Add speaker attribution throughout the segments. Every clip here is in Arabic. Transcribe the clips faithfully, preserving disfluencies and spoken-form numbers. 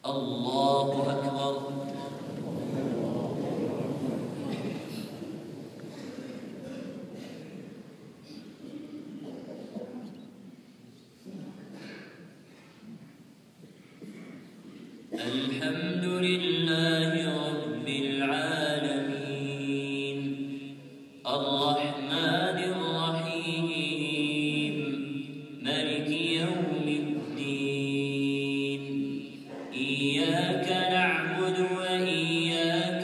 Speaker 1: الله أكبر. الحمد لله رب العالمين الرحمن الرحيم مالك يوم الدين إياك نعبد وإياك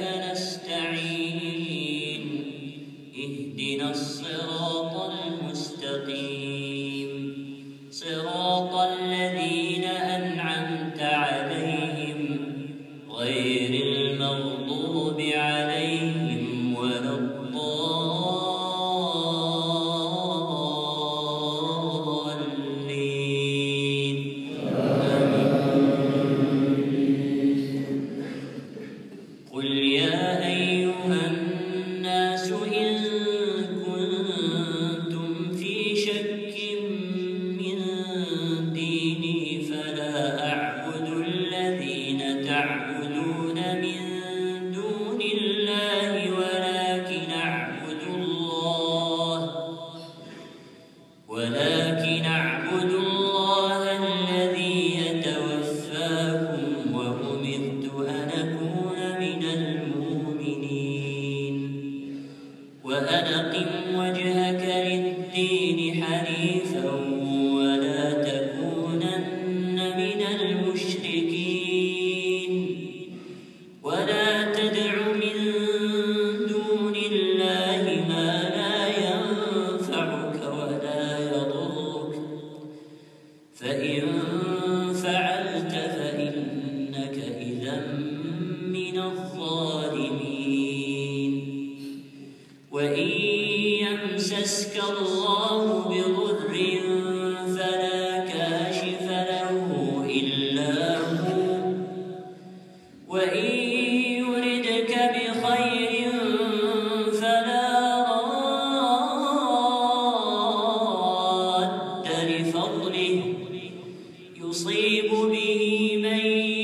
Speaker 1: نستعين اهدنا الصراط المستقيم صراط الذين أنعمت عليهم غير المغضوب عليهم ولا الضالين قل يا أيها الناس إن كنتم في شك من ديني فلا أعبد الذين تعبدون من دون الله ولكن أعبد الله ولكن أعبد الله الذي يتوفاكم وأمرت أن أكون من المؤمنين وأن أقم وجهك للدين حنيفا ولا تكونن من المشركين ولا تدع من دون الله ما لا ينفعك ولا يضرك فإن فعلت فإنك إذا من الظالمين وإن يمسسك الله بضر فلا كاشف له إلا هو وإن يردك بخير فلا راد لفضله يصيب به من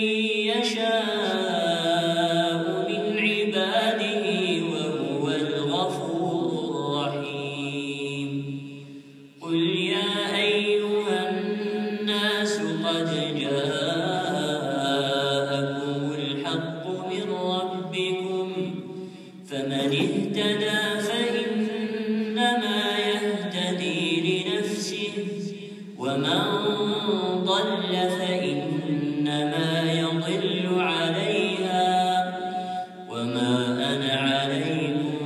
Speaker 1: يشاء من عباده وهو الغفور الرحيم قل يا أيها الناس قد جاءكم الحق من ربكم فمن اهتدى فإنما يهتدي لنفسه ومن ضل فإنما يضل عليها وما أنا عليكم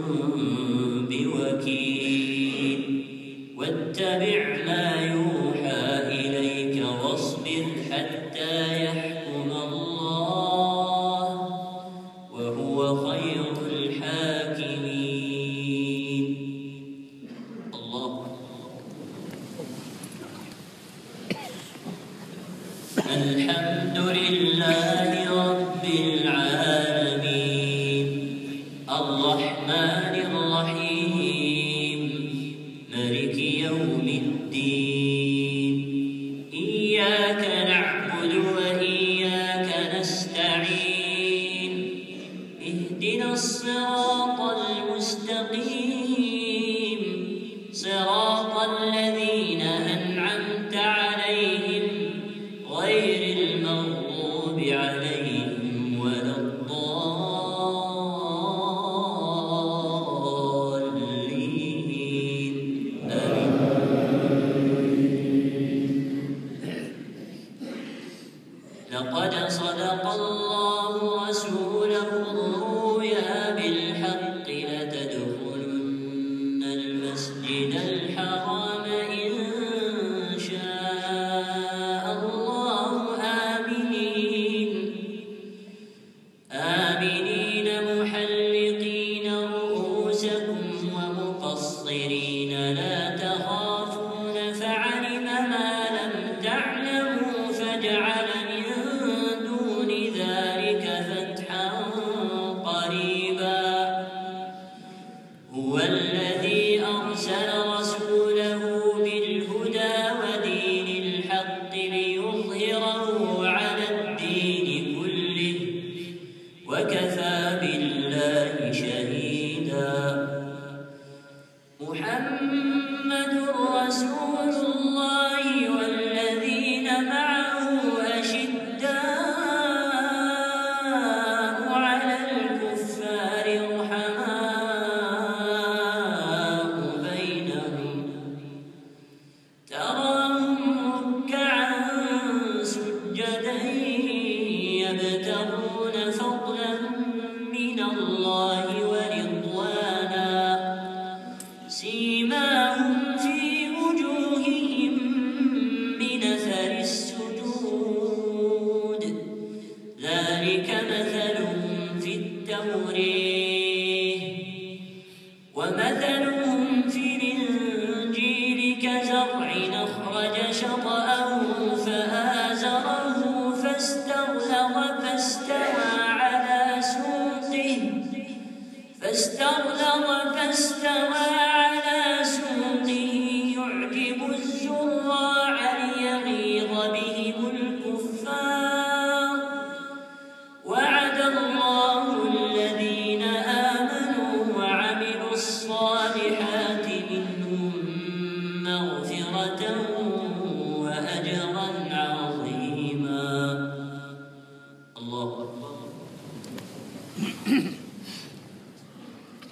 Speaker 1: بوكيل واتبع ما يوحى إليك واصبر حتى يحكم الله وهو خير الحاكمين. الله الحمد لله رب العالمين الرحمن الرحيم مالك يوم الدين إياك نعبد وإياك نستعين اهدنا الصراط المستقيم صراط الذين أنعمت عليهم غير المغضوب عليهم ولا الضالين لقد صدق الله رسوله الرؤيا بالحق لتدخلن المسجد الحرام إن شاء الله آمنين آمنين محلقين رؤوسكم ومقصرين لا تخافون فعلم ما لم تعلموا فجعل من دون ذلك فتحا سجدا يبتغون فضلا من الله ورضوانا سيماهم في وجوههم من أثر السجود ذلك مثلهم في التوراة ومثلهم في الإنجيل كزرع أخرج شطأه فآزره فاستغلظ فاستوى على سوقه فاستغلظ فاستوى